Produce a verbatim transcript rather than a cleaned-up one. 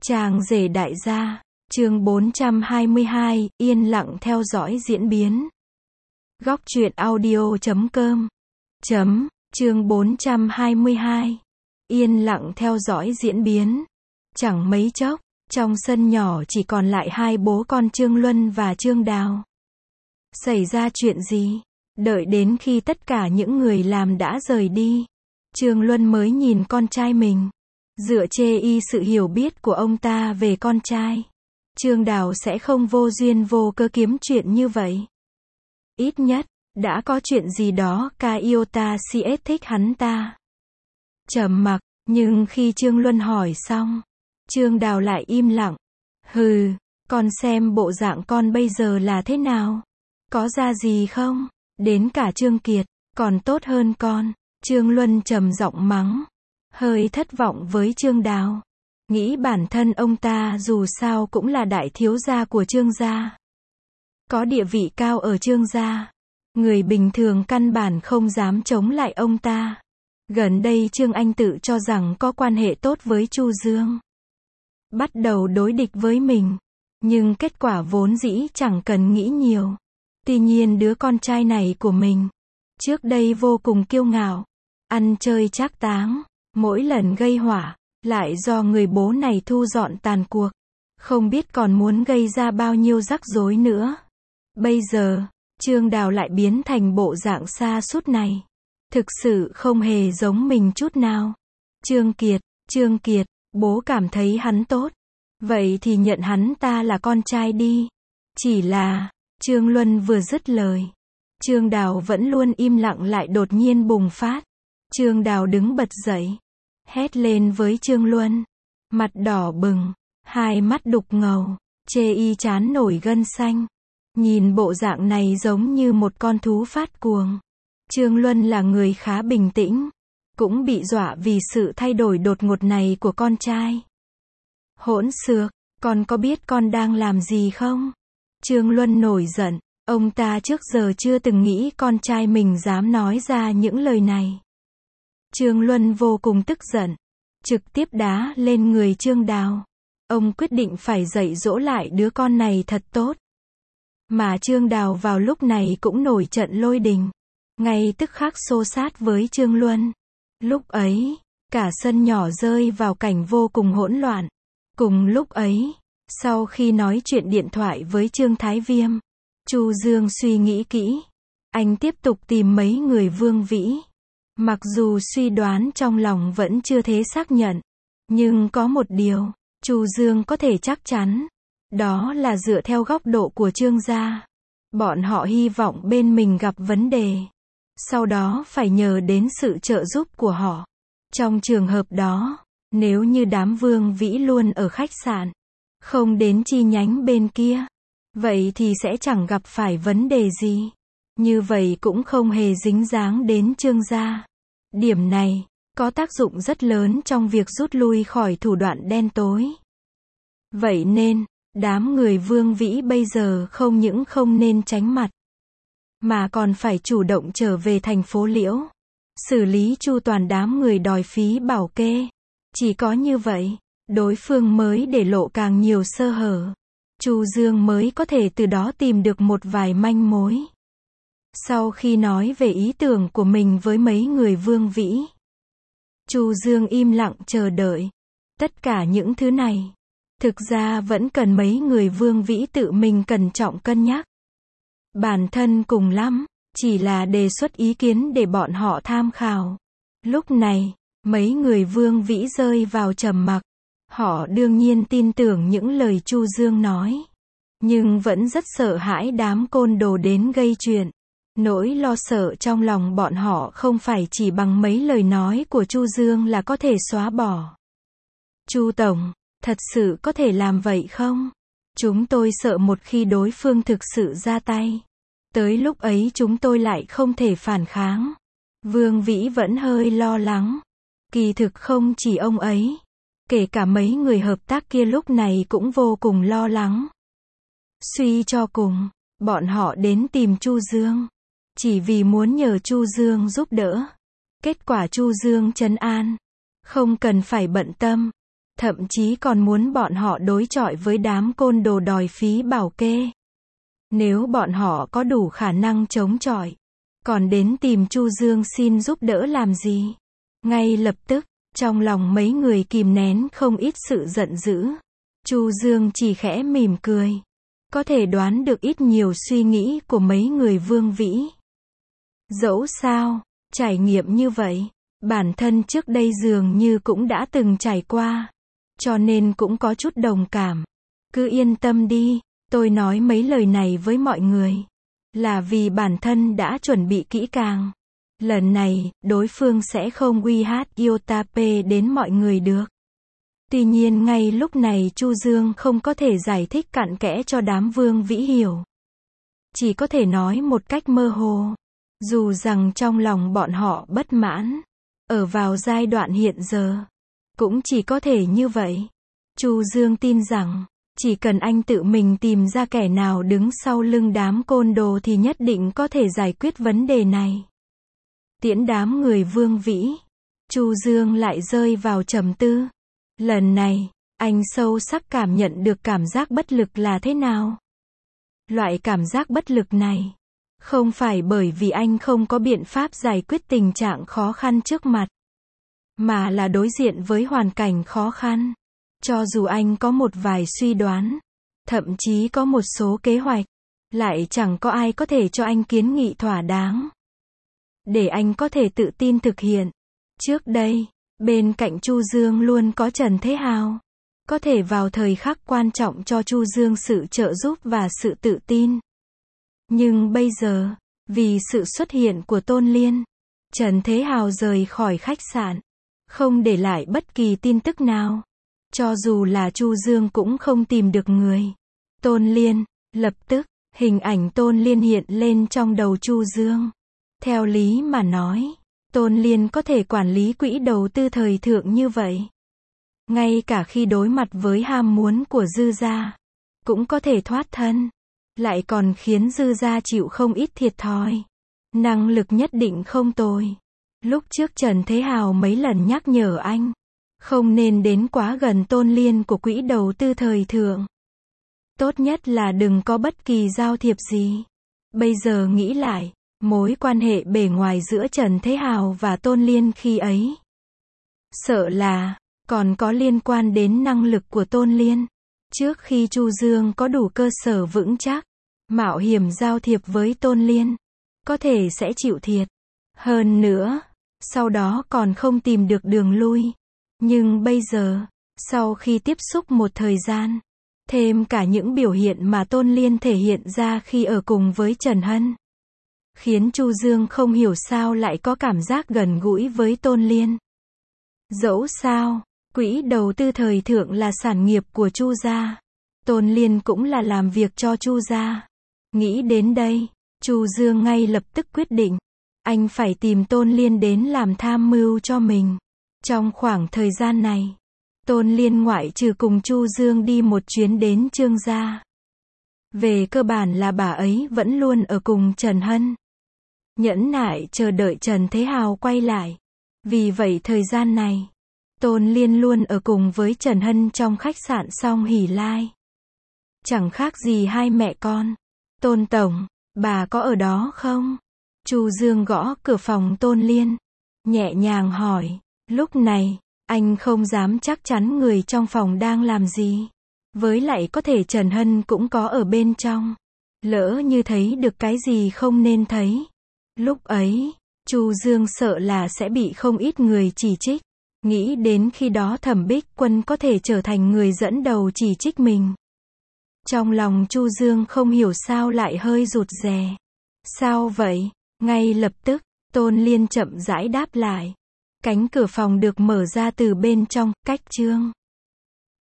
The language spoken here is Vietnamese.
Chàng rể đại gia, chương bốn trăm hai mươi hai, yên lặng theo dõi diễn biến. Góc truyện audio chấm com chấm, chương bốn trăm hai mươi hai, yên lặng theo dõi diễn biến. Chẳng mấy chốc, trong sân nhỏ chỉ còn lại hai bố con Trương Luân và Trương Đào. Xảy ra chuyện gì? Đợi đến khi tất cả những người làm đã rời đi, Trương Luân mới nhìn con trai mình. Dựa chê y sự hiểu biết của ông ta về con trai, Trương Đào sẽ không vô duyên vô cớ kiếm chuyện như vậy. Ít nhất, đã có chuyện gì đó ca iota cs thích hắn ta. Trầm mặc, nhưng khi Trương Luân hỏi xong, Trương Đào lại im lặng. Hừ, con xem bộ dạng con bây giờ là thế nào? Có ra gì không? Đến cả Trương Kiệt, còn tốt hơn con. Trương Luân trầm giọng mắng. Hơi thất vọng với Trương Đào. Nghĩ bản thân ông ta dù sao cũng là đại thiếu gia của Trương gia. Có địa vị cao ở Trương gia. Người bình thường căn bản không dám chống lại ông ta. Gần đây Trương Anh tự cho rằng có quan hệ tốt với Chu Dương. Bắt đầu đối địch với mình. Nhưng kết quả vốn dĩ chẳng cần nghĩ nhiều. Tuy nhiên đứa con trai này của mình, trước đây vô cùng kiêu ngạo, ăn chơi trác táng, mỗi lần gây họa, lại do người bố này thu dọn tàn cuộc. Không biết còn muốn gây ra bao nhiêu rắc rối nữa. Bây giờ, Trương Đào lại biến thành bộ dạng sa sút này. Thực sự không hề giống mình chút nào. Trương Kiệt, Trương Kiệt, bố cảm thấy hắn tốt. Vậy thì nhận hắn ta là con trai đi. Chỉ là, Trương Luân vừa dứt lời, Trương Đào vẫn luôn im lặng lại đột nhiên bùng phát. Trương Đào đứng bật dậy, hét lên với Trương Luân, mặt đỏ bừng, hai mắt đục ngầu, chê y chán nổi gân xanh. Nhìn bộ dạng này giống như một con thú phát cuồng. Trương Luân là người khá bình tĩnh, cũng bị dọa vì sự thay đổi đột ngột này của con trai. Hỗn xược, con có biết con đang làm gì không? Trương Luân nổi giận, ông ta trước giờ chưa từng nghĩ con trai mình dám nói ra những lời này. Trương Luân vô cùng tức giận, trực tiếp đá lên người Trương Đào. Ông quyết định phải dạy dỗ lại đứa con này thật tốt. Mà Trương Đào vào lúc này cũng nổi trận lôi đình, ngay tức khắc xô sát với Trương Luân. Lúc ấy, cả sân nhỏ rơi vào cảnh vô cùng hỗn loạn. Cùng lúc ấy, sau khi nói chuyện điện thoại với Trương Thái Viêm, Chu Dương suy nghĩ kỹ. Anh tiếp tục tìm mấy người Vương Vĩ. Mặc dù suy đoán trong lòng vẫn chưa thể xác nhận, nhưng có một điều, Chu Dương có thể chắc chắn. Đó là dựa theo góc độ của Trương gia. Bọn họ hy vọng bên mình gặp vấn đề. Sau đó phải nhờ đến sự trợ giúp của họ. Trong trường hợp đó, nếu như đám Vương Vĩ luôn ở khách sạn, không đến chi nhánh bên kia, vậy thì sẽ chẳng gặp phải vấn đề gì. Như vậy cũng không hề dính dáng đến Trương gia. Điểm này, có tác dụng rất lớn trong việc rút lui khỏi thủ đoạn đen tối. Vậy nên, đám người Vương Vĩ bây giờ không những không nên tránh mặt, mà còn phải chủ động trở về thành phố Liễu, xử lý chu toàn đám người đòi phí bảo kê. Chỉ có như vậy, đối phương mới để lộ càng nhiều sơ hở. Chu Dương mới có thể từ đó tìm được một vài manh mối. Sau khi nói về ý tưởng của mình với mấy người Vương Vĩ, Chu Dương im lặng chờ đợi. Tất cả những thứ này, thực ra vẫn cần mấy người Vương Vĩ tự mình cẩn trọng cân nhắc. Bản thân cùng lắm, chỉ là đề xuất ý kiến để bọn họ tham khảo. Lúc này, mấy người Vương Vĩ rơi vào trầm mặc. Họ đương nhiên tin tưởng những lời Chu Dương nói, nhưng vẫn rất sợ hãi đám côn đồ đến gây chuyện. Nỗi lo sợ trong lòng bọn họ không phải chỉ bằng mấy lời nói của Chu Dương là có thể xóa bỏ. Chu Tổng, thật sự có thể làm vậy không? Chúng tôi sợ một khi đối phương thực sự ra tay, tới lúc ấy chúng tôi lại không thể phản kháng. Vương Vĩ vẫn hơi lo lắng. Kỳ thực không chỉ ông ấy, kể cả mấy người hợp tác kia lúc này cũng vô cùng lo lắng. Suy cho cùng, bọn họ đến tìm Chu Dương, chỉ vì muốn nhờ Chu Dương giúp đỡ. Kết quả Chu Dương trấn an, không cần phải bận tâm. thậm chí còn muốn bọn họ đối chọi với đám côn đồ đòi phí bảo kê. Nếu bọn họ có đủ khả năng chống chọi, còn đến tìm Chu Dương xin giúp đỡ làm gì? Ngay lập tức, trong lòng mấy người kìm nén không ít sự giận dữ. Chu Dương chỉ khẽ mỉm cười. Có thể đoán được ít nhiều suy nghĩ của mấy người Vương Vĩ. Dẫu sao, trải nghiệm như vậy, bản thân trước đây dường như cũng đã từng trải qua. Cho nên cũng có chút đồng cảm. Cứ yên tâm đi, tôi nói mấy lời này với mọi người. Là vì bản thân đã chuẩn bị kỹ càng. Lần này, đối phương sẽ không uy hát iota p đến mọi người được. Tuy nhiên ngay lúc này Chu Dương không có thể giải thích cặn kẽ cho đám Vương Vĩ hiểu. Chỉ có thể nói một cách mơ hồ. Dù rằng trong lòng bọn họ bất mãn. Ở vào giai đoạn hiện giờ. Cũng chỉ có thể như vậy. Chu Dương tin rằng, chỉ cần anh tự mình tìm ra kẻ nào đứng sau lưng đám côn đồ thì nhất định có thể giải quyết vấn đề này. Tiễn đám người Vương Vĩ, Chu Dương lại rơi vào trầm tư. Lần này, anh sâu sắc cảm nhận được cảm giác bất lực là thế nào. Loại cảm giác bất lực này, không phải bởi vì anh không có biện pháp giải quyết tình trạng khó khăn trước mặt, mà là đối diện với hoàn cảnh khó khăn. Cho dù anh có một vài suy đoán, thậm chí có một số kế hoạch, lại chẳng có ai có thể cho anh kiến nghị thỏa đáng. Để anh có thể tự tin thực hiện. Trước đây, bên cạnh Chu Dương luôn có Trần Thế Hào. Có thể vào thời khắc quan trọng cho Chu Dương sự trợ giúp và sự tự tin. Nhưng bây giờ, vì sự xuất hiện của Tôn Liên, Trần Thế Hào rời khỏi khách sạn, không để lại bất kỳ tin tức nào. Cho dù là Chu Dương cũng không tìm được người. Tôn Liên, lập tức, hình ảnh Tôn Liên hiện lên trong đầu Chu Dương. Theo lý mà nói, Tôn Liên có thể quản lý quỹ đầu tư thời thượng như vậy. Ngay cả khi đối mặt với ham muốn của Dư gia, cũng có thể thoát thân. Lại còn khiến Dư gia chịu không ít thiệt thòi. Năng lực nhất định không tồi. Lúc trước Trần Thế Hào mấy lần nhắc nhở anh, không nên đến quá gần Tôn Liên của quỹ đầu tư thời thượng. Tốt nhất là đừng có bất kỳ giao thiệp gì. Bây giờ nghĩ lại, mối quan hệ bề ngoài giữa Trần Thế Hào và Tôn Liên khi ấy, sợ là còn có liên quan đến năng lực của Tôn Liên. Trước khi Chu Dương có đủ cơ sở vững chắc, mạo hiểm giao thiệp với Tôn Liên, có thể sẽ chịu thiệt. Hơn nữa, sau đó còn không tìm được đường lui. Nhưng bây giờ, sau khi tiếp xúc một thời gian, thêm cả những biểu hiện mà Tôn Liên thể hiện ra khi ở cùng với Trần Hân, khiến Chu Dương không hiểu sao lại có cảm giác gần gũi với Tôn Liên. Dẫu sao, quỹ đầu tư thời thượng là sản nghiệp của Chu gia. Tôn Liên cũng là làm việc cho Chu gia. Nghĩ đến đây, Chu Dương ngay lập tức quyết định, anh phải tìm Tôn Liên đến làm tham mưu cho mình. Trong khoảng thời gian này, Tôn Liên ngoại trừ cùng Chu Dương đi một chuyến đến Trương gia. Về cơ bản là bà ấy vẫn luôn ở cùng Trần Hân. Nhẫn nại chờ đợi Trần Thế Hào quay lại. Vì vậy thời gian này, Tôn Liên luôn ở cùng với Trần Hân trong khách sạn Song Hỷ Lai. Chẳng khác gì hai mẹ con. Tôn tổng, bà có ở đó không? Chu Dương gõ cửa phòng Tôn Liên, nhẹ nhàng hỏi. Lúc này, anh không dám chắc chắn người trong phòng đang làm gì. Với lại có thể Trần Hân cũng có ở bên trong. Lỡ như thấy được cái gì không nên thấy. Lúc ấy, Chu Dương sợ là sẽ bị không ít người chỉ trích. Nghĩ đến khi đó Thẩm Bích Quân có thể trở thành người dẫn đầu chỉ trích mình. Trong lòng Chu Dương không hiểu sao lại hơi rụt rè. Sao vậy? Ngay lập tức, Tôn Liên chậm rãi đáp lại. Cánh cửa phòng được mở ra từ bên trong, cách Trương